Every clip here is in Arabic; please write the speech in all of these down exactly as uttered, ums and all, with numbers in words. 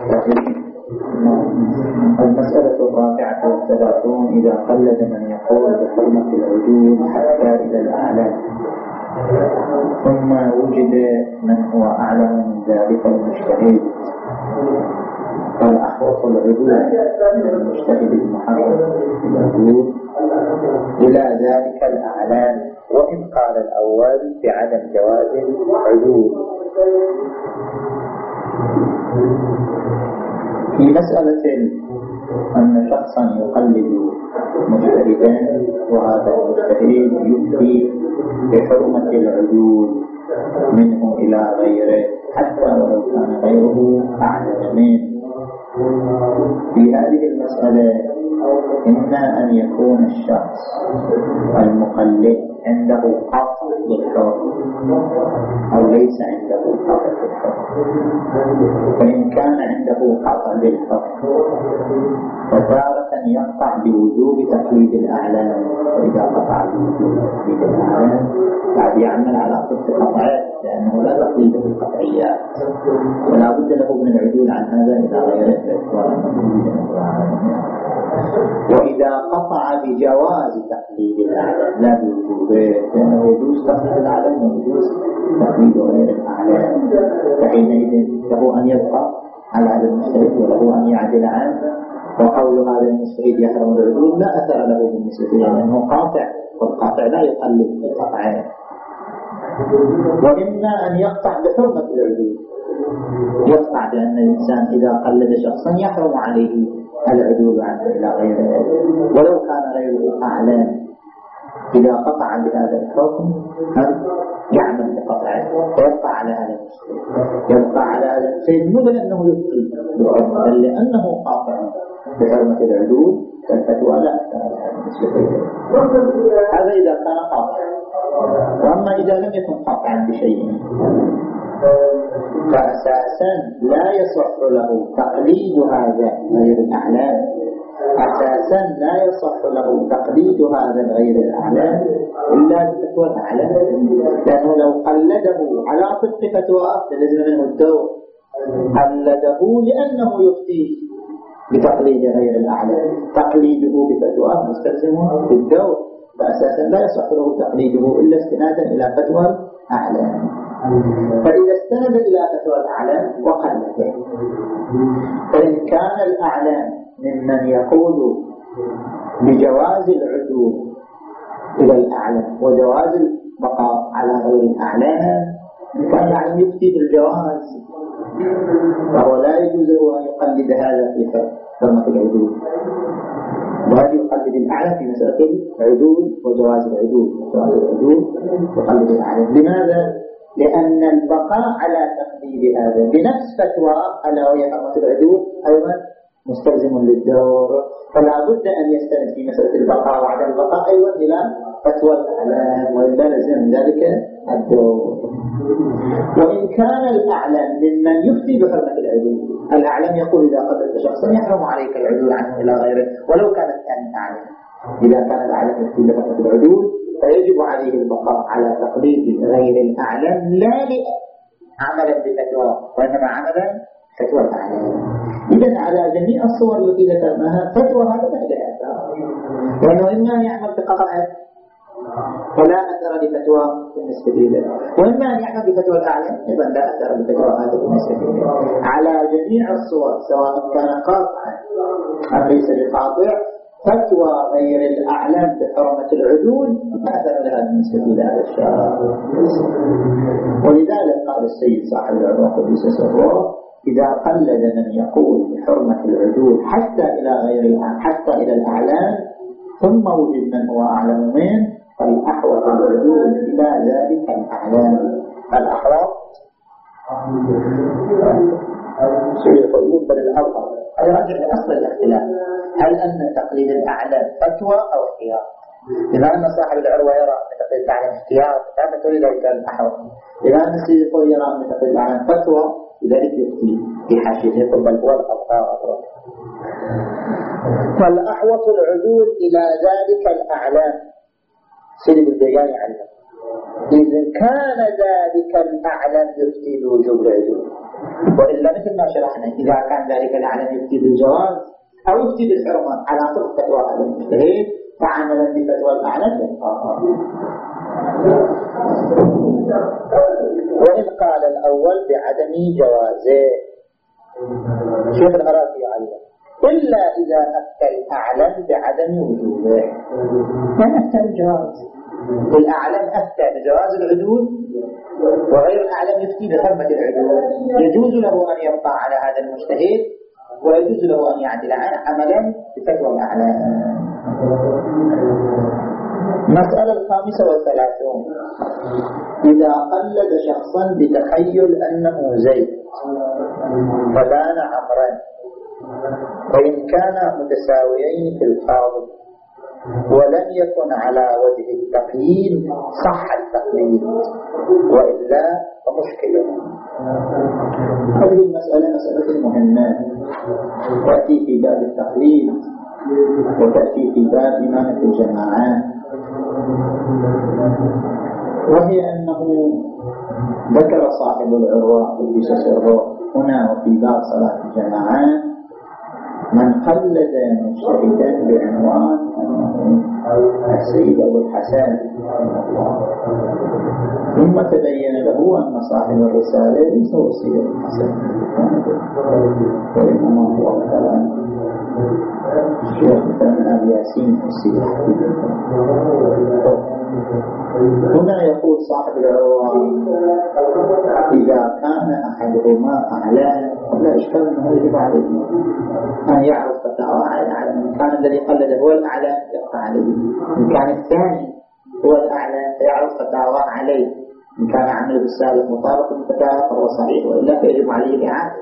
المسألة الرابعة والثلاثون: إذا قلد من يقول بحرمة العدول حتى إلى الأعلام ثم وجد من هو أعلم من ذلك المجتهد، فالأحوط العدول من المجتهد المحرم العدول إلى ذلك الأعلام، وإن قال الأول بعدم جواز العدول. في مسألة أن شخصا يقلد مجتهدا وهذا المجتهد يفتي بحرمة العدول منه إلى غيره حتى ولو كان غيره أعلم منه. في هذه المسألة إما أن يكون الشخص المقلد عنده قطع بالحكم أو ليس عنده قطع بالحكم. فإن كان عنده قطع بالحكم فتارة يقطع بوجوب تقليد الأعلام، وإذا قطع بوجوب تقليد الأعلام بعد يعمل على ضد قطعه، لأنه لا تقليد في القطعيات ولا بد له من العدول عن هذا إلى غيره. وإذا قطع بجواز تقليد الأعلام لا بوجوبه، لأنه يجوز تقليد الأعلام ويجوز تقليد غير الأعلام، فحينئذ له أن يبقى على هذا المجتهد وله أن يعدل عنه. وقول هذا المجتهد يحرم العدول لا أثر له بالنسبة إليه لأنه قاطع، والقاطع لا يقلد القطعين. وإما أن يقطع بحرمة العدول، يقطع بأن الإنسان إذا قلد شخصا يحرم عليه العدول عنه إلى غيره ولو كان غيره أعلم. إذا قطع بهذا الحكم يعمل بقطعه ويبقى على هذا المجتهد، يبقى على هذا المجتهد مو لأنه يبقي بحرمة، بل لأنه قاطع بحرمة العدول، فالفتوى لا أثر لها بالنسبة إليه. هذا إذا كان قاطعا. وأما إذا لم يكن قاطعا بشيء فأساسا لا يصح له تقليد هذا غير الأعلام، أساسا لا يصح له تقليد هذا غير الأعلام إلا بفتوى الأعلام، لأنه لو قلده على طبق فتواه لازم منه الدور، قلده لأنه يفتي بتقليد غير الأعلام، تقليده بفتواه مستلزم بالدور، فأساسا لا يصح له تقليده إلا استنادا إلى فتوى الأعلام. فإذا استند إلى فتوى الأعلام وقلده، فإن كان الأعلام ممن يقول بجواز العدول إلى الأعلام وجواز البقاء على غير الأعلام، كان الأعلام يفتي بالجواز، فهو لا يجوز له أن يقلد هذا في حرمة العدول، وهذا يقلد الأعلام في مسألة العدول وجواز العدول، جواز العدول يقلد الأعلام. لماذا؟ لأن البقاء على تقليد هذا بنفس فتوى ألا وهي حرمة العدول أيضا مستلزم للدور، فلا بد أن يستند في مسألة البقاء وعدم البقاء أيضا إلى فتوى الأعلام، وإلا لزم ذلك الدور. وإن كان الأعلام ممن يفتي بحرمة العدول، الأعلام يقول إذا قتلت شخصا يحرم عليك العدول عنه إلى غيره ولو كان الثاني أعلم، إذا كان الأعلام يفتي بحرمة العدول فيجب عليه البقاء على تقليد غير الأعلام لا عملا بفتوى وإنما عملا فتوى الأعلام. إذن على جميع الصور التي ذكرناها فتوى هذا ما لها أثر، لأنه إما أن يعمل بقطعه ولا أثر بفتوى بالنسبة إليه، وإما أن يعمل بفتوى الأعلام أيضا لا أثر بفتوى هذا بالنسبة إليه. على جميع الصور سواء كان قاطعا أم ليس بقاطع، فتوى غير الأعلام بحرمة العدول ما أثر لها بالنسبة إلى هذا الشخص. ولذلك قال السيد صاحب العروة قدس سره: إذا قلد من يقول بحرمة العدول حتى إلى غير حتى إلى الأعلام ثم وجد من هو أعلم منه فالأحوط العدول إلى ذلك الأعلام. الأحوط سيقولون بل الأرض أي رجع لأصل الاختلاف، هل أن تقليد الأعلام فتوى أو اختيار؟ إذا أن صاحب العروة يرى أن تقليد الأعلام اختيار فهذا تريد ذلك الأحوط. إذا أن السيد يرى أن تقليد الأعلام فتوى لذلك يفتي في حاشيته بل هو الأبقاء. فالأحوط العدول إلى ذلك الأعلام سيد البيان عنه إذا كان ذلك الأعلام يفتي بوجوب العدول، وإلا مثل ما شرحنا إذا كان ذلك الأعلم يفتي بالجواز أو يفتي بالحرمة على طرق فتوى هذا المجتهد فعملا بفتوى الأعلم وإن قال الأول بعدم جوازه شيخ العراقي يعلم إلا إذا أفتى الأعلم بعدم وجوده من أفتى الجواز الأعلم أفتى بجواز العدول وغير الأعلم يفتي بحرمة العدول يجوز له أن يبقى على هذا المجتهد ويجوز له أن يعدل عنه عملا بفتوى الأعلم. مسألة الخامسة والثلاثون إذا قلد شخصا بتخيل أنه زيد فبان عمرا وإن كانا متساويين في الفاضل ولم يكن على وجه التقييد صح التقليد وإلا فمشكلة. هذه المسألة مسألة مهمة تأتي في باب التقليد وتأتي في باب إمامة الجماعات، وهي أنه ذكر صاحب العروة في سسره هنا وفي باب صلاة الجماعات من قلد مجتهدا بعنوان أنه السيد أبو الحسن ثم تبين له أن صاحب الرسالة ليس هو السيد أبو الحسن وإنما هو مثلا الشيخ مثلا أبي ياسين السيد الحبيب. هنا يقول صاحب العروة إذا كان أحدهما أعلى لا إشكال أنه يجب عليه أن يعرف فتاوى على إن كان الذي قلده هو الأعلى يقع عليه، إن كان الثاني هو الأعلى يعرف فتاوى عليه، إن كان عمل بالسابق مطابق للفتاوى فهو صحيح وإلا فيجب عليه الإعادة.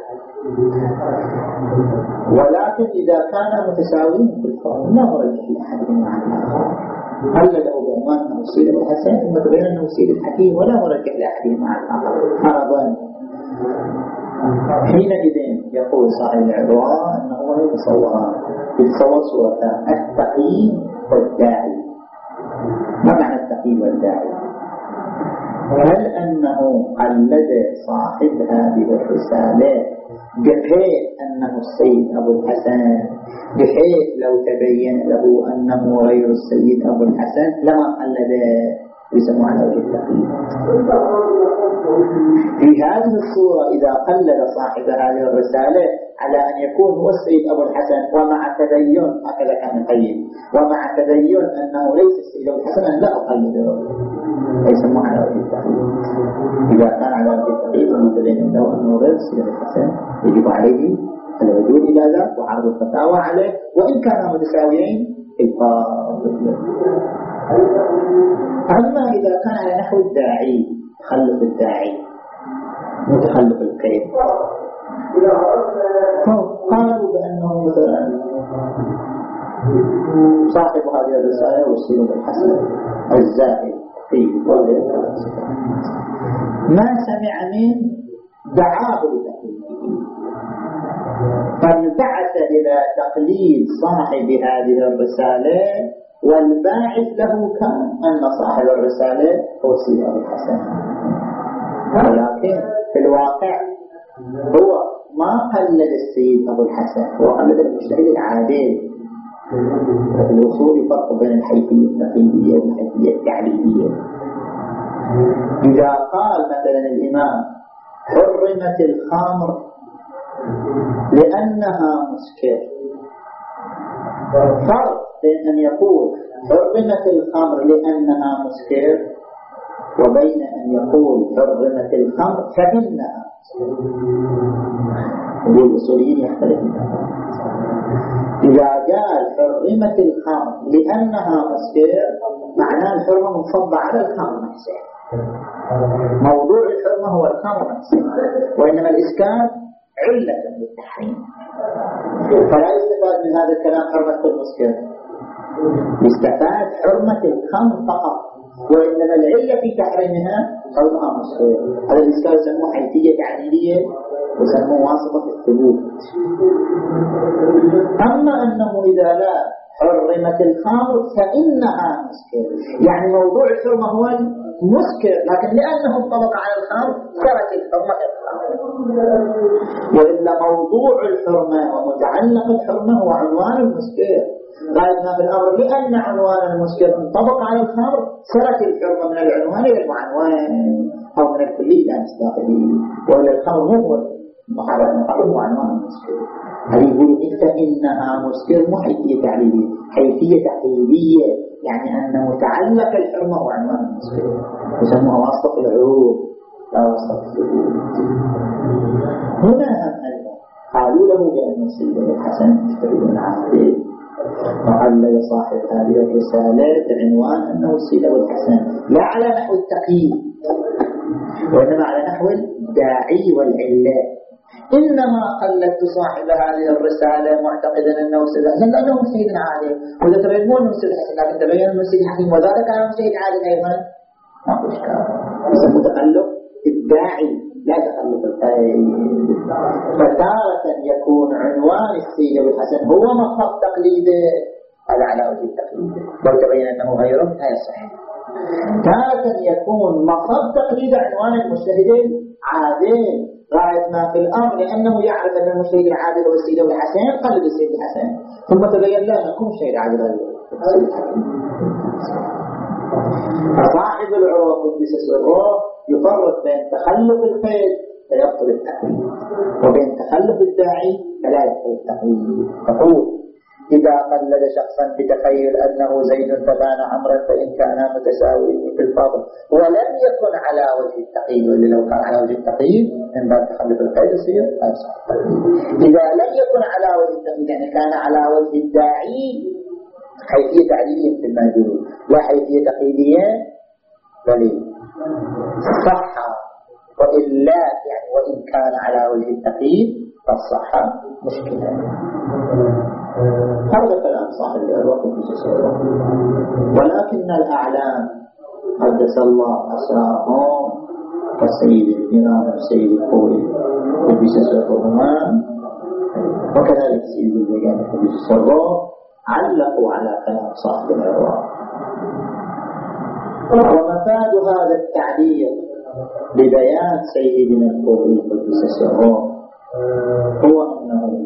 ولكن إذا كان متساويين في الفضل لا مرجح لأحدهما عن الآخر قلده بعنوان أنه السيد أبو الحسن ثم تبين أنه السيد الحكيم ولا مرجح لأحدهما عن الآخر فرضا. حينئذ يقول صاحب العبارة أنه يتصور يتصور صورتان التقييد والداعي. ما معنى التقييد والداعي؟ هل أنه قلد صاحب هذه الرسالة بحيث أنه السيد أبو الحسن بحيث لو تبين له أنه غير السيد أبو الحسن لما قلده يسمى على وجه التقييد. في هذه الصورة إذا قلد صاحب هذه الرسالة على أن يكون هو السيد أبو الحسن ومع تبين هكذا كان يقيد ومع تبين أنه ليس السيد أبو الحسن لا أقلده يسمى على وجه التقييد. إذا كان على وجه التقييد ومتبين له أنه غير السيد أبو الحسن يجب عليه الوجود إلى ذلك وعرض الفتاوى عليه وإن كانوا متساويين في الفاضل. أما إذا كان على نحو الداعي تخلف الداعي متخلف الكيد قالوا بأنه مثلا صاحب هذه الرسالة والسيد الحسن الزاهد في ما سمع من دعاه لتقليده فانبعث إلى تقليد صاحب هذه الرسالة والباعث له كان أن صاحب الرسالة هو السيد أبو الحسن. ولكن في الواقع هو ما قلد السيد أبو الحسن، هو قلد المجتهد العادل. في الوصول فرق بين الحيثية التقييدية والحيثية التعليلية. إذا قال مثلا الإمام حرمت الخمر لأنها مسكر، فرق بين أن يقول حرمت الخمر لأنها مسكر وبين أن يقول حرمت الخمر فإنها مسكر. الأصوليين يختلفون. إذا قال حرمت الخمر لأنها مسكر معناه الحرمة منصبة على الخمر نفسه، موضوع الحرمة هو الخمر نفسه، وإنما الإسكار علة للتحريم. فلا يستفاد من هذا الكلام حرمة المسكر، يستفاد حرمة الخمر فقط، وإنما العلة في تحريمها حرمها مسكر. هذا الإسكار يسموه حيثية تعليلية ويسموه واسطة الثبوت. أما أنه إذا لا حرمت الخمر فإنها مسكر، يعني موضوع الحرمة هو المسكر، لكن لأنه انطبق على الخمر صارت الحرمة الخمر. وإلا موضوع الحرمة ومتعلق الحرمة هو عنوان المسكر. غاية في الأمر لأن عنوان المسكر انطبق على الخمر صارت الحرمة من العنوان إلى المعنوان أو من الكلي إلى المستقبلي، وإلا الخمر مو هو عنوان المسكر. هل يقول فإنها مسكر مو حيثية تعليلية، حيثية تعليلية يعني أن متعلق الحرمة هو عنوان المسكر، يسموها واسطة العروض لا واسطة الثبوت. هنا هم قالوا له بأن السيد الحسن يشتري العهد، وقال صاحب هذه الرسالة بعنوان أنه السيد الحسن لا على نحو التقييد وإنما على نحو الداعي والعلة. إنما قلت صاحب هذه الرسالة معتقدا أنه السيد الحسن لأنه سيد عادل، وإذا تبينون أنه السيد الحسن لكن تبين أنه السيد الحسن وذلك كان سيد عادل أيضا ما هو إشكال. إذا متقلب الداعي لا تقلب القيد. فتارة يكون عنوان السيد الحسن هو مصدر تقليده هذا على وجه التقليد لو تبين أنه غيره لا يصح. تارة يكون مصدر تقليد عنوان المجتهد عادل غاية ما في الأمر لأنه يعرف أن المجتهد العادل هو السيد الحسن قلد السيد الحسن، ثم تبين له أنكم مجتهد عادل غيره. فصاحب العروة قدس سره يفرق بين تخلف القيد فيبطل التقليد وبين تخلف الداعي فلا يبطل التقليد. تقول إذا قلد شخصا بتخيل أنه زيد فبان عمرا فإن كانا متساويين في الفضل ولم يكن على وجه التقييد، واللي لو كان على وجه التقييد من باب تخلف القيد يصير لا يصح التقليد. إذا لم يكن على وجه التقييد يعني كان على وجه الداعي حيثية تعليلية في الموجود لا حيثية تقييدية دليل صح، وإلا يعني وإن كان على وجه التقييد فالصحة مشكلة. هذا كلام صاحب الوقت بجسره، ولكن الأعلام قدس الله أسرارهم كالسيد الإمام السيد القوي بجسرهما وكذلك سيد الزيان بجسره علقوا على كلام صاحب العروة. ومفاد هذا التعليق ببيان سيدنا القوي بجسره هو أنه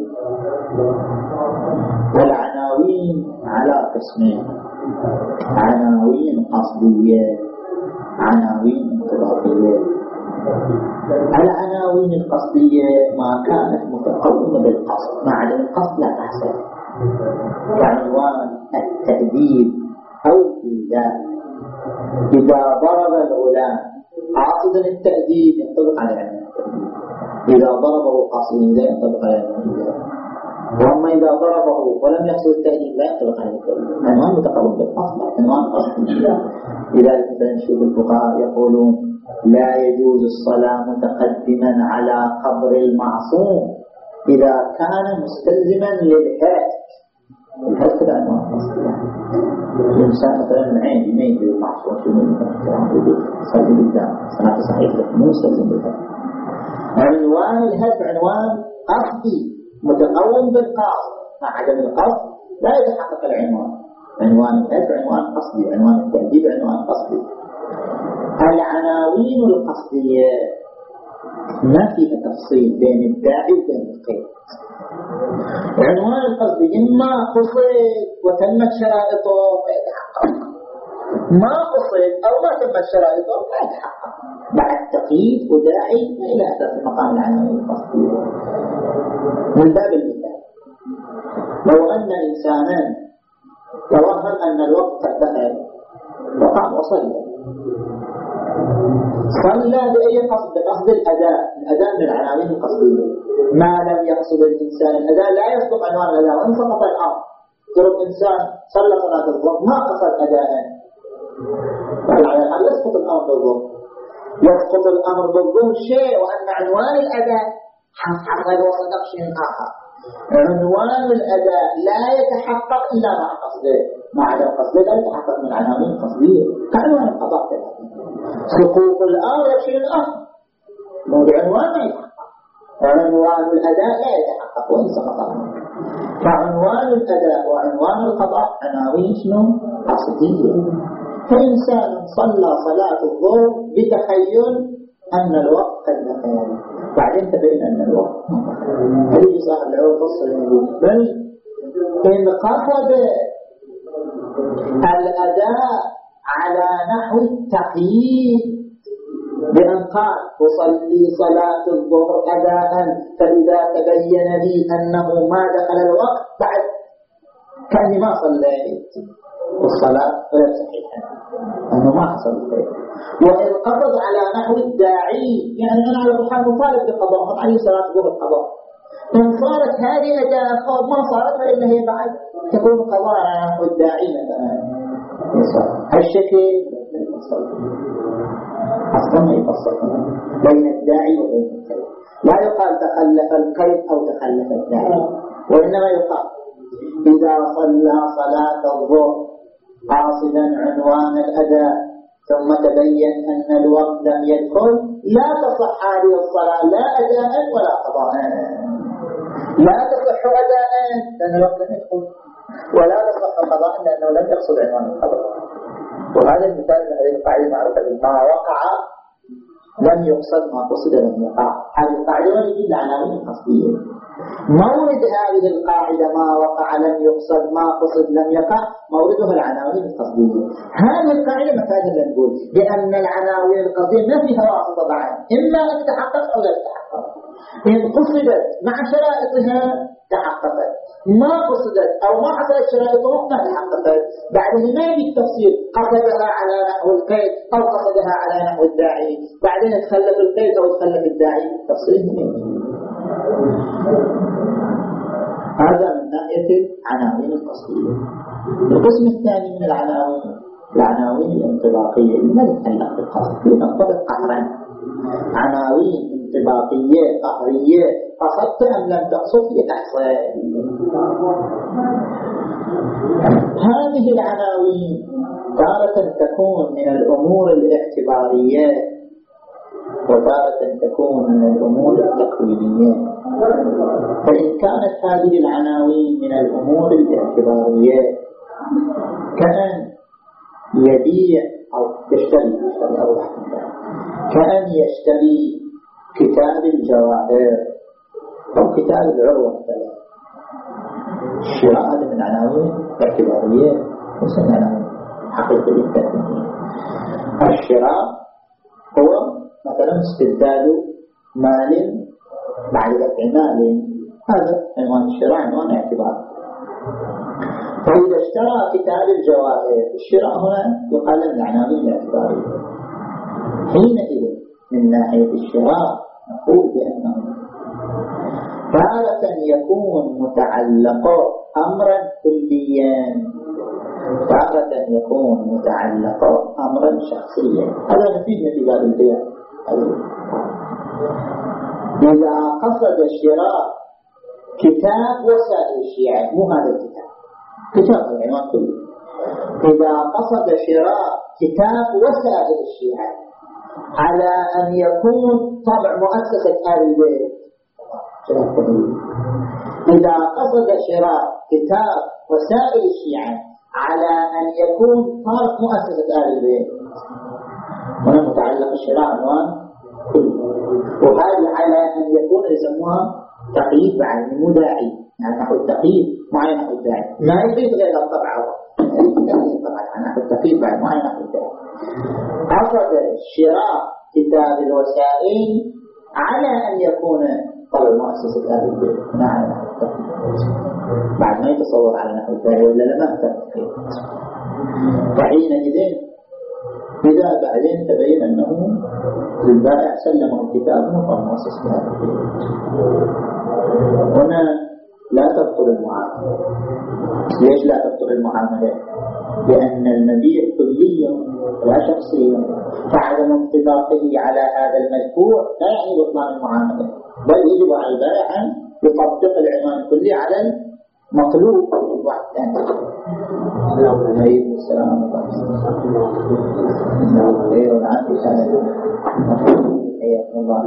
والعناوين على قسمين: عناوين قصدية عناوين انطباقية. العناوين القصدية ما كانت متقومة بالقصد مع عدم القصد لا تحصل، كعنوان التأديب أو الإيذاء. إذا ضرب الغلام قاصدا التأديب ينطبق على عنوان التأديب، إذا ضربه قاصدا ينطبق على عنوان الإيذاء. وأما إذا ضربه ولم يحصل التأديب لا ينطبق على التأديب، عنوان متقوم بالقصد عنوان قصدي. لذلك مثلا نشوف الفقهاء يقولون لا يجوز الصلاة متقدما على قبر المعصوم إذا كان مستلزما للحاج. الحاج كده عنوان قصدي، الإنسان مثلا معين يميت بالمعصوم شنو يصلي بالدم صلاة صحيحة مو مستلزم للحاج. عنوان الهدف عنوان قصدي متقوم بالقصد مع عدم القصد لا يتحقق العنوان. عنوان الهدف عنوان قصدي، عنوان التهديد عنوان قصدي. العناوين القصدية ما فيها تفصيل بين الداعي وبين القيد. عنوان القصدي إما قصد وتمت شرائطه فيتحقق، ما قصد أو ما تمت شرائطه فيتحقق بعد تقييد وداعي إلى أساس مقام العناوين القصدية. من باب المثال لو أن إنسانا توهم أن الوقت قد دخل وقام وصلى صلى بأي قصد؟ بقصد الأداء. الأداء من العناوين القصدية. ما لم يقصد الإنسان الأداء لا يصدق عنوان الأداء وإن سقط الأمر. ترى إنسان صلى صلاة الظهر ما قصد أداء على الحال يسقط الأمر بالظهر، يسقط الأمر بالظهر شيء وأن عنوان الأداء حصل وصدق شيء آخر. عنوان الأداء لا يتحقق إلا مع قصده، مع عدم قصده لا يتحقق من عناوين قصدية. كعنوان القضاء سقوط الأمر يشيل الأمر موضوع عنوان ما يتحقق. عنوان الأداء لا يتحقق وإن سقط الأمر. فعنوان الأداء وعنوان القضاء عناوين شنو؟ قصدية. فإنسان صلى صلاة الظهر بتخيل أن الوقت قد دخل، بعدين تبين أن الوقت هذه صاحب العروض فصل بل إن قصد الأداء على نحو التقييد بأن قال أصلي صلاة الظهر أداء فإذا تبين لي أنه ما دخل الوقت بعد كأني ما صليت والصلاة غير صحيحة أنه ما حصل خير. وإن قصد على نحو الداعي يعني أنا على الحال مطالب بقضاء عليه صلاة الظهر قضاء، إن صارت هذه أداء ما صارت فإن هي بعد تكون قضاء على نحو الداعي مثلا هالشكل أصلا ما يفصل بين الداعي وبين القيد. لا يقال تخلف القيد أو تخلف الداعي، وإنما يقال إذا صلى صلاة الظهر قاصدا عنوان الأداء ثم تبين أن الوقت لم يدخل لا تصح هذه الصلاة لا أداء ولا قضاء. لا تصح أداء لأن الوقت لم يدخل، ولا تصح قضاء لأنه لم يقصد عنوان القضاء. وهذا المثال هذه القاعدة معروفة ما وقع لم يقصد ما قصد لم يقع. هذه القاعدة ولكن العناوين القصدية. مورد هذه القاعدة ما وقع لم يقصد ما قصد لم يقع موردها العناوين القصدية. هذه القاعدة مفادها نقول لأن العناوين القصدية ما فيها واسطة بعد، إما أن تتحقق أو لا تتحقق. إن قصدت مع شرائطها تحققت، ما قصدت أو ما حصلت شرائطها ما تحققت. بعدين ما يجي التفصيل قصدها على نحو القيد أو قصدها على نحو الداعي، بعدين تخلف القيد أو تخلف الداعي تفصيل مهم. هذا من ناحية العناوين القصدية. القسم الثاني من العناوين العناوين الانطباقية ما تتعلق بالقصد، تنطبق قهرا. عناوين انطباقية قهرية قصدت أم لم تقصد يتحصل. هذه العناوين تارة تكون من الأمور الاعتبارية وتارة تكون من الأمور التكوينية. فإن كانت هذه العناوين من الأمور الاعتبارية كأن يبيع أو يشتري يشتري أو كأن يشتري كتاب الجواهر أو كتاب العروة مثلا، الشراء هذا من عناوين اعتبارية وسن عناوين حقيقية تكوينية. الشراء هو مثلا استبدال مال بعد دفع مال، هذا عنوان الشراء عنوان اعتبار. فإذا اشترى كتاب الجواهر الشراء هنا يقال من العناوين الاعتبارية. حينئذ من ناحية الشراء نقول بأنه تارة يكون متعلق أمرا كليا، تارة يكون متعلق أمرا شخصيا. هذا نتيجة في باب البيع. إذا قصد شراء كتاب وسائل الشيعة مو هذا الكتاب كتاب العنوان كله. إذا قصد شراء كتاب وسائل الشيعة على أن يكون طبع مؤسسة آل البيت. إذا قصد شراء كتاب وسائل الشيعة على أن يكون طبع مؤسسة آل البيت هنا متعلق الشراء عنوان كله. وهذا على أن يكون يسموها تقييد بعد مو داعي، يعني نحو التقييد معين نحو الداعي ما يريد غير الطبع طبعا نحو التقييد بعد معين نحو الداعي. قصد شراء كتاب الوسائل على أن يكون طبع مؤسسة آل البيت هنا على نحو التقييد بعد ما يتصور على نحو الداعي ولا لما التقييد. فحينئذ إذا بعدين تبين أنه للبائع سلمه الكتاب وطبع مؤسسة آل البيت هنا لا تبطل المعاملة. ليش لا تبطل المعاملة؟ لأن المبيع كليا لا شخصيا، فعدم انطباقه على هذا المذكور لا يعني بطلان المعاملة، بل يجب على البائع أن يطبق العنوان الكلي على المطلوب واحد ثاني. عليكم السلام عليكم خير العافية حياكم الله.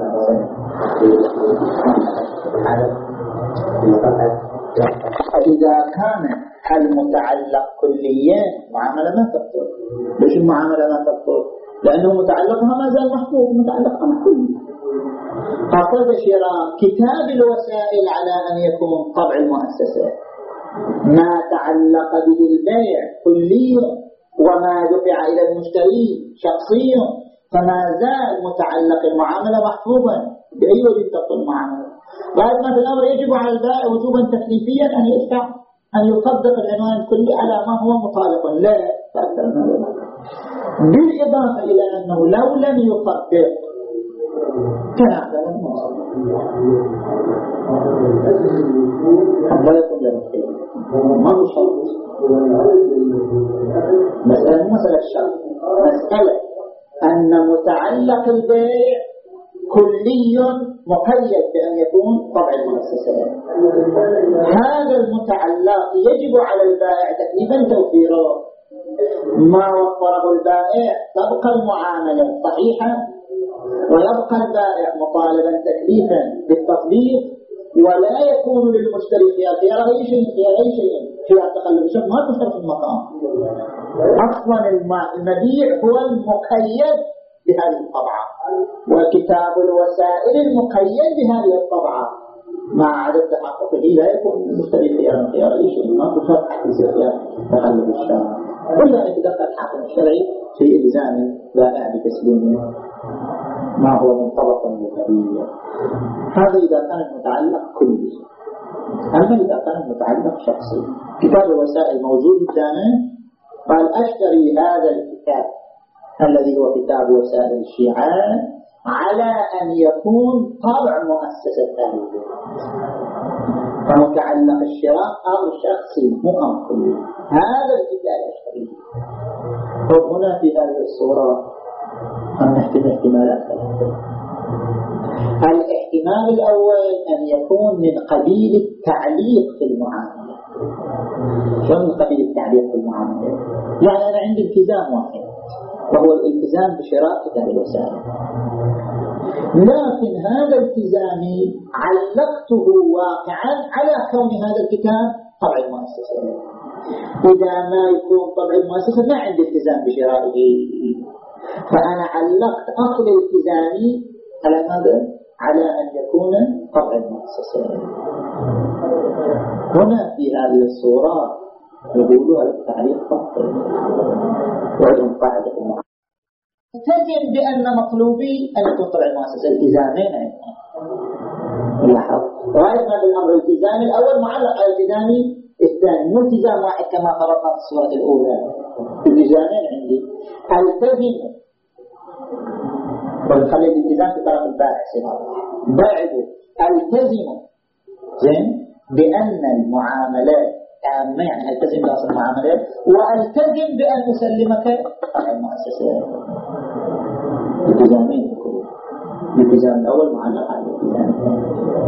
إذا كان المتعلق كليا معاملة ما تبطل. ليش المعاملة ما تبطل؟ لأنه متعلقها ما زال محفوظ، متعلقها محفوظ. فقد شراء كتاب الوسائل على أن يكون طبع المؤسسة ما تعلق به البيع كليا وما دفع إلى المشتري شخصيا، فما زال متعلق المعاملة محفوظا بأي وجه تبطل المعاملة. بعد ما في الأمر يجب على البائع وجوبا تكليفيا أن يدفع أن يطبق العنوان الكلي على ما هو مطالب، لا فأكثر من ذلك. بالإضافة إلى أنه لو لم يطبق كان أعلم الموصل لا يكون له خير، ما هو شرط. مسألة مسألة الشرط، مسألة أن متعلق البيع كلي مقيد بأن يكون طبع المؤسسات. هذا المتعلق يجب على البائع تكليفا توفيره، ما وفره البائع تبقى المعاملة صحيحة ويبقى البائع مطالبا تكليفا بالتطبيق، ولا يكون للمشتري خيار خيار أي شيء خيار أي شيء خيار تقلب الشرط، ما تشرط المقام. أصلا المبيع هو المقيد بهذه الطبعة، وكتاب الوسائل المقيد بهذه الطبعة. مع عدد تحققه لا يكون المشتري خيار خيار أي شيء، ما تشرط خيار تقلب الشرط، إلا أن يتدخل الحاكم الشرعي في إلزام البائع بتسليمه ما هو منطبق بالقضية. هذا إذا كان المتعلق كلي. أما إذا كان المتعلق شخصي، كتاب الوسائل موجود قدامه، قال أشتري هذا الكتاب الذي هو كتاب وسائل الشيعة على أن يكون طبع مؤسسة ثانية، فمتعلق الشراء أمر شخصي مو أمر كلي. هذا الكتاب أشتريه. فهنا في هذه الصورة أن نحتمل احتمالات ثلاثة. الاحتمال الأول أن يكون من قبيل التعليق في المعاملة. شو من قبيل التعليق في المعاملة؟ يعني أنا عندي التزام واحد وهو الالتزام بشراء كتاب الوسائل، لكن هذا التزامي علقته واقعا على كون هذا الكتاب طبع المؤسسة. إذا ما يكون طبع المؤسسة ما عندي التزام بشرائه، فأنا علقت أصل التزامي على ماذا؟ على أن يكون طبع المؤسسة. هنا في هذه الصورة يقولوا على التعليق باطل وعدم قاعدة المعاملة. التزم بأن مطلوبي أن يكون طبع المؤسسة التزامين. لاحظ رأينا بالأمر الالتزامي الأول معلق على التزامي الثاني، مو التزام واحد كما فرضنا في الصورة الأولى. التزامين عندي التزم ونخلي الالتزام في طرف البائع صراحة. بعد التزم زين بأن المعاملات تامة، يعني التزم بأصل المعاملات، والتزم بأن أسلمك طبع المؤسسة. التزامين الالتزام الأول معلق على الالتزام الثاني.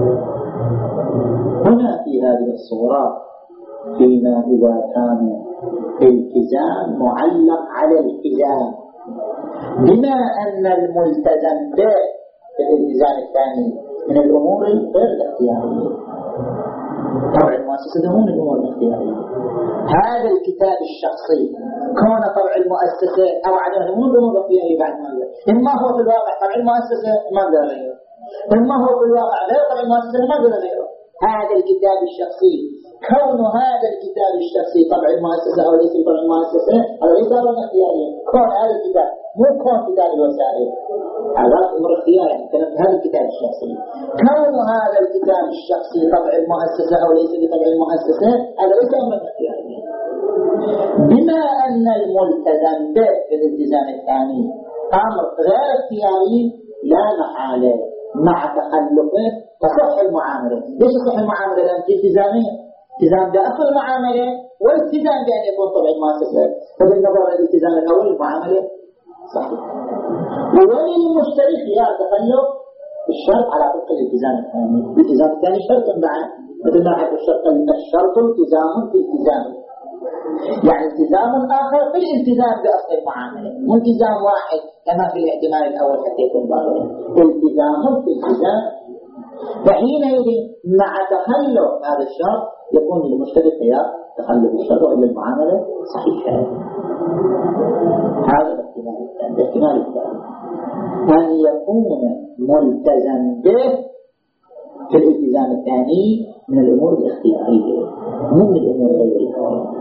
هنا في هذه الصورة فيما إذا كان التزام معلق على الالتزام، بما أن الملتزم به في الالتزام الثاني من الأمور غير الاختيارية. طبع المؤسسة هو من الأمور الاختيارية. هذا الكتاب الشخصي كون طبع المؤسسة أو عدم مو الأمور الاختيارية بعد ما غير، إما هو في الواقع طبع المؤسسة ما غير غيره، إما هو في الواقع غير طبع المؤسسة ما غير غيره. هذا الكتاب الشخصي كون هذا الكتاب الشخصي طبع المؤسسة أو ليس طبع المؤسسة هذا ليس أمر اختياري. كون هذا الكتاب مو كون كتاب الوسائل، هذا أمر اختياري. يعني كلمة هذا الكتاب الشخصي كون هذا الكتاب الشخصي طبع المؤسسة أو ليس بطبع المؤسسة هذا ليس أمر اختياري. بما أن الملتزم به في الالتزام الثاني أمر غير اختياري لا محالة مع تخلفه تصح المعاملة. ليش تصح المعاملة؟ لأن التزامين التزام بأصل المعاملة والالتزام بأن يكون طبع المؤسسة، فبالنظر الالتزام الأول المعاملة صحيح، وللمشتري خيار تخلف الشرط على طبق الالتزام الثاني. الالتزام الثاني شرط بعد مثل ما حكى الشرط الشرط التزام في التزام، يعني التزام آخر في الالتزام بأصل المعاملة، مو التزام واحد كما في الاحتمال الأول حتى يكون باطلا. التزام في التزام، فحينئذ مع تخلف هذا الشرط يكون للمشتري خيار تخلف الشرط وإلا المعاملة صحيحة. هذا الاحتمال الثاني. الاحتمال الثاني أن يكون ملتزم به في الالتزام الثاني من الأمور الاختيارية مو من الأمور الاختيارية.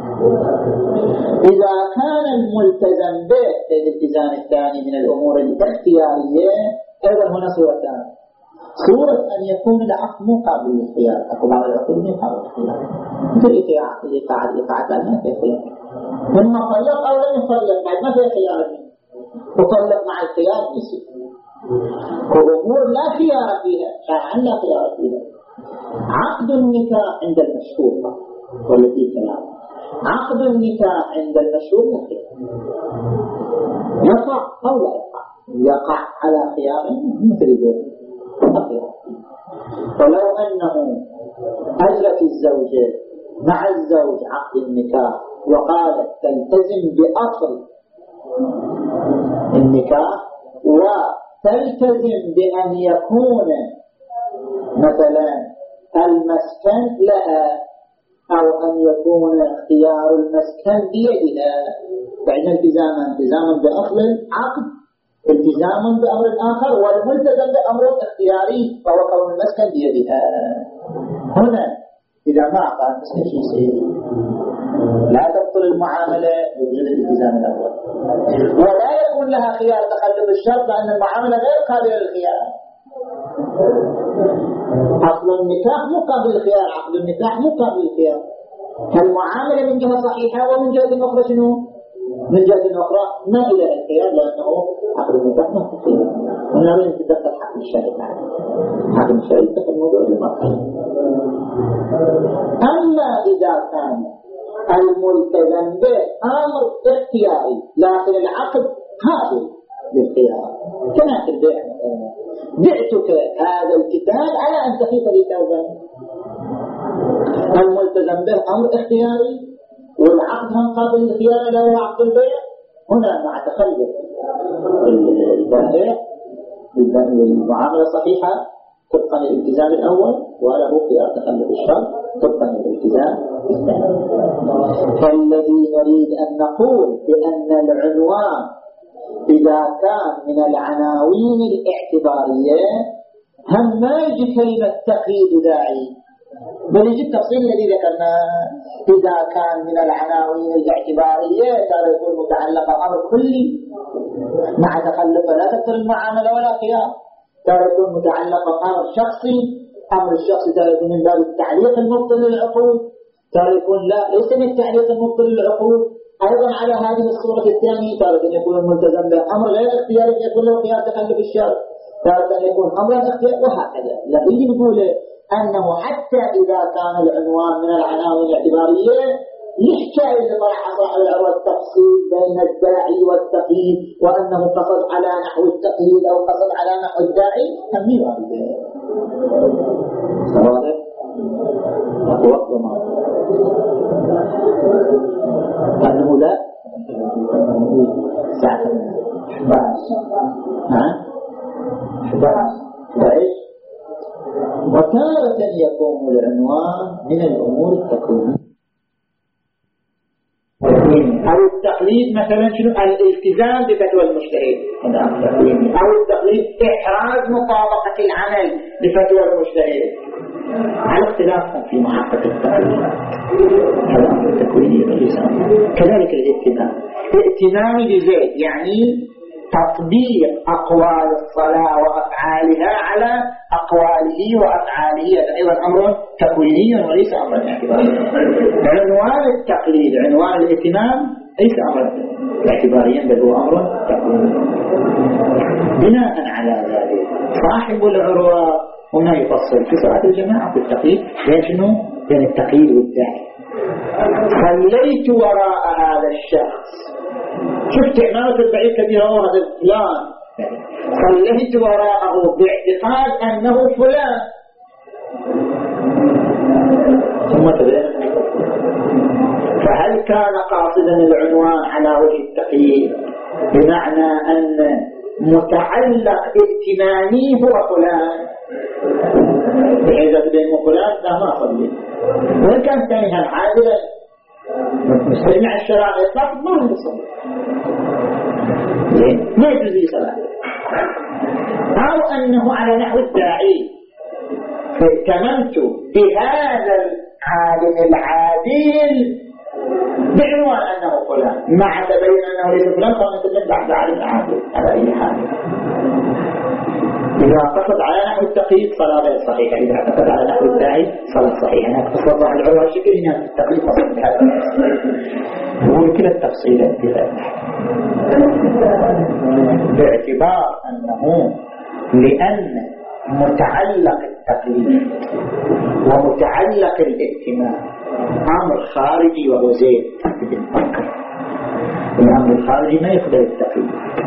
إذا كان الملتزم به في الالتزام الثاني من الأمور الاختيارية أيضا هنا صورتان. صورة أن يكون العقد مو قابل للاختيار، أقول بعض العقود مو قابل للاختيار مثل الإيقاع الإيقاع الإيقاع بعد ما في خيار، من طلق أو لم يطلق بعد ما في خيار، وطلق مع الخيار يصير وأمور لا خيار فيها شرعا لا خيار فيها. عقد النكاح عند المشهور والتي كلام عقد النكاح عند المشهور مخير يقع أو لا يقع، يقع على خيار مثل ذلك. ولو أنه أجرت الزوجة مع الزوج عقد النكاح وقالت تلتزم بأصل النكاح وتلتزم بأن يكون مثلا المسكن لها أو أن يكون اختيار المسكن بيدها، فإن التزاما التزاما بأصل العقد التزاما بأمر آخر، والملتزم بأمر اختياري فهو كون المسكن بيدها. هنا إذا ما أعطى المسكن شيء يصير لا تبطل المعاملة بوجود الالتزام الأول، ولا يكون لها خيار تخلف الشرط لأن المعاملة غير قابلة للخيار. أصل النكاح مو قابل للخيار، عقد النكاح مو قابل للخيار. فالمعاملة من جهة صحيحة ومن جهة أخرى شنو؟ من جهة أخرى ما إلى الخيار لأنه عقد النكاح ما في خيار. ونريد أن تدخل حق الشريك عليه، حق الشريك يدخل موضوع المرأة. أما إذا كان الملتزم به أمر اختياري لكن العقد قابل للخيار، كما في البيع بعتك هذا الكتاب على أن تخيط لي ثوبا، الملتزم به أمر اختياري والعقد هم قابل للخيار لا هو عقد البيع. هنا مع تخلف البائع المعاملة صحيحة طبقا للالتزام الأول وله خيار تخلف الشرط طبقا للالتزام الثاني. فالذي نريد أن نقول بأن العنوان إذا كان من العناوين الاعتبارية هم ما يجي كلمة تقييد داعي، بل يجي التفصيل الذي ذكرناه. إذا كان من العناوين الاعتبارية ترى يكون متعلق أمر كلي مع تخلف لا تبطل المعاملة ولا خيار، ترى يكون متعلق أمر شخصي، أمر الشخصي ترى يكون من باب التعليق المبطل للعقود، ترى يكون لا ليس من التعليق المبطل للعقود. أيضا على هذه الصورة الثانية تارة أن يكون الملتزم بأمر غير اختياري يكون له خيار تخلف الشرط، تارة أن يكون أمرا اختياري، وهكذا. لكن نقول أنه حتى إذا كان العنوان من العناوين الاعتبارية يحتاج لطرح صاحب العروة التفصيل بين الداعي والتقييد، وأنه قصد على نحو التقييد أو قصد على نحو الداعي أمي واحدة. واضح؟ أقوى ما أنه لا ساعة حباس ها حباس بعيش. وتارة يكون العنوان من الأمور التكوينية أو التقليد، مثلا شنو الالتزام بفتوى المجتهد، أو التقليد إحراز مطابقة العمل بفتوى المجتهد، على اختلافهم في محقق التقليد. هذا أمر التكويني كذلك الائتمام، ائتمام بزيد يعني تطبيق أقوال الصلاة وأفعالها على أقواله وأفعاله، هذا أيضا أمر تكويني وليس أمر اعتباري. عنوان التقليد عنوان الائتمام ليس أمر اعتباريا بل هو أمر تكويني. بناء على ذلك صاحب العروة هنا يفصل في صلاة الجماعة في التقليد بين شنو؟ بين التقليد والداعي. خليت وراء هذا الشخص، شفت عمامة البعيد كبيرة وهذا فلان، خليت وراءه باعتقاد أنه فلان، ثم تبين فهل كان قاصدا العنوان على وجه التقييد بمعنى أن متعلق ائتماني هو فلان، بحيث بين فلان لا ما صلي، وإن كان ثانيها عادلا مستجمع الشرع على الإطلاق ما هو يصلي ما يجوز صلاة، أو أنه على نحو الداعي فاهتممت بهذا العالم العادل بعنوان أنه فلان مع تبين أنه ليس فلان فمثل بعد عالم عادل على أي حال. إذا قصد على نحو التقييد صلاة غير صحيحة، إذا قصد على نحو الداعي صلاة صحيحة. أنا قصد على العلوى الشكل هنا التقييد قصد بهذا نقول كلا التفصيلات بذلك باعتبار أنه لأن متعلق التقليد ومتعلق الائتمام أمر خارجي وهو زيد بن بكر، الأمر الخارجي ما يقبل التقليد،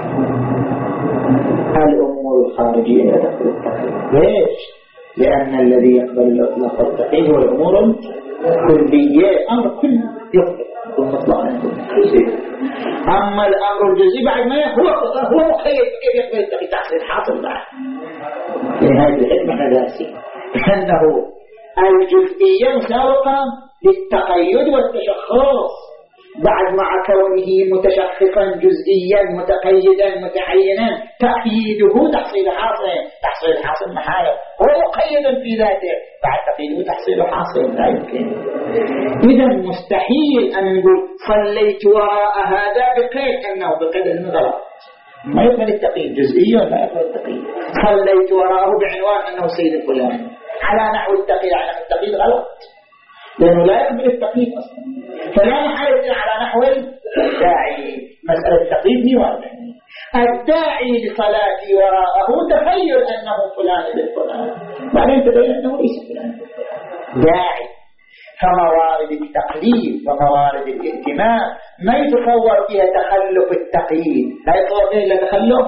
الأمور الخارجية لا تقبل التقليد. ليش؟ لأن الذي يقبل الإطلاق والتقليد هو الأمور الكلية، أمر كله يقبل والمطلق أما الأمر الجزئي بعد ما هو هو مخير كيف يقبل التقليد تحصيل حاصل بعد في هذه الحكمة أساسية، أنه الجزئية مساوقة للتقيد والتشخص بعد مع كونه متشخصا جزئيا متقيدا متعينا تقييده تحصيل حاصل، تحصيل حاصل محاله هو مقيد في ذاته بعد تقييده تحصيل حاصل لا يمكن. إذا مستحيل أن نقول صليت وراء هذا بقيد أنه بقيد النظر، ما يقبل التقييد جزئيا ولا يقبل التقييد. صليت وراءه بعنوان أنه سيد الفلان على نحو التقييد، على نحو التقييد غلط لأنه لا يقبل التقييد أصلا، فلا محل على نحو الداعي. مسألة التقييد هي واضحة، الداعي لصلاتي وراءه تخيل أنه فلان للفلان بعدين تبين أنه ليس فلان داعي. فموارد التقليد وموارد الائتمام ما يتصور فيها تخلف التقييد، لا يتصور فيها إلا تخلف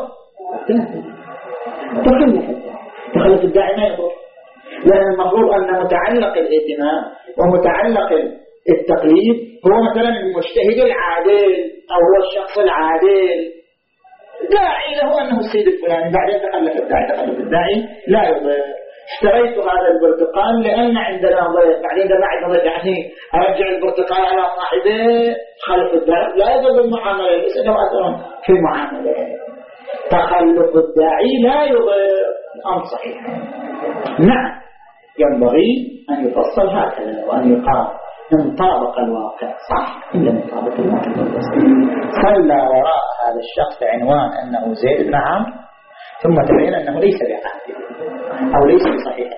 تخلف تخلف الداعي ما يضر، لأن المفروض أن متعلق الائتمام ومتعلق التقليد هو مثلا المجتهد العادل أو هو الشخص العادل داعي له أنه السيد الفلاني، بعدين تخلف الداعي تخلف الداعي لا يضر. اشتريت هذا البرتقال لأن عندنا ضيف، بعدين ده بعد ضيف يعني أرجع البرتقال على صاحبه خلف الداعي لا يضر بالمعاملة، ليس له أثر في المعاملة. تخلف الداعي لا يضر، الأمر صحيح. نعم ينبغي أن يفصل هكذا وأن يقال إن طابق الواقع صح إلا من طابق الواقع. صلى وراء هذا الشخص بعنوان أنه زيد بن عمرو ثم تبين أنه ليس بعقل أو ليس بصحيح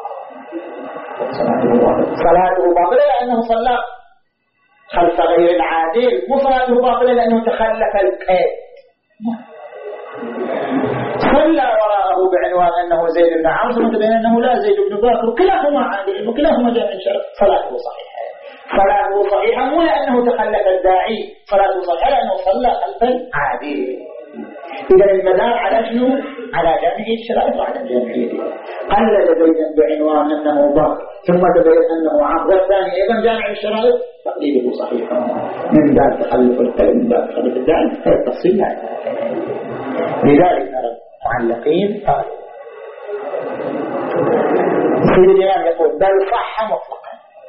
صلاته باطلة لأنه صلى خلف غير العادل، مو صلاته باطلة لأنه تخلف القيد. صلى وراءه بعنوان أنه زيد بن عمرو ثم تبين أنه لا زيد بن بكر، وكلاهما عادل وكلاهما جاء من شرط، صلاته صحيحة. صلاته صحيحة مو لأنه تخلف الداعي، صلاته صحيحة لأنه صلى خلف العادل. إذا المدار على شنو؟ على جامعية الشرائط وعلى جامعية قلد زيدا بعنوان أنه بكر ثم تبين أنه عمرو، الثاني أيضا جامع الشرائط تقليده صحيح من باب تخلف القيد من باب تخلف الداعي، هذا التفصيل لا. لذلك نرى المعلقين قال سيد الإمام يقول بل صح مطلقا،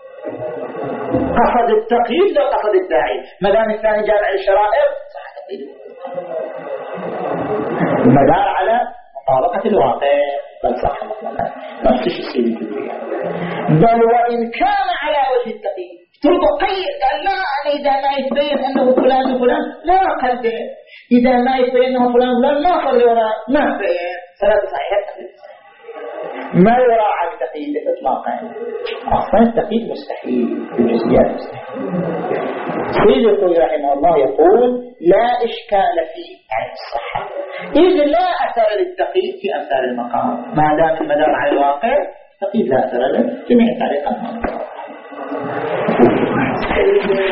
قصد التقييد لا قصد الداعي، ما دام الثاني جامع الشرائط صح تقليده المدار على مطابقة الواقع بل صح مطلقا. نفس الشيء الجزئية. بل وإن كان على وجه التقييد تربو قيد قال لا أنا إذا ما يتبين أنه فلان وفلان لا قلبه، إذا ما يتبين أنه فلان وفلان ما صلي وراء ما بين صلاة صحيحة ما يراعى التقييد إطلاقا. أصلا التقييد مستحيل، الجزئيات مستحيل. سيد الخوي رحمه الله يقول لا إشكال فيه عن الصحة، إذ لا أثر للتقييد في أمثال المقام ما دام المدار على الواقع تقييد لا أثر له جميع تعليقات.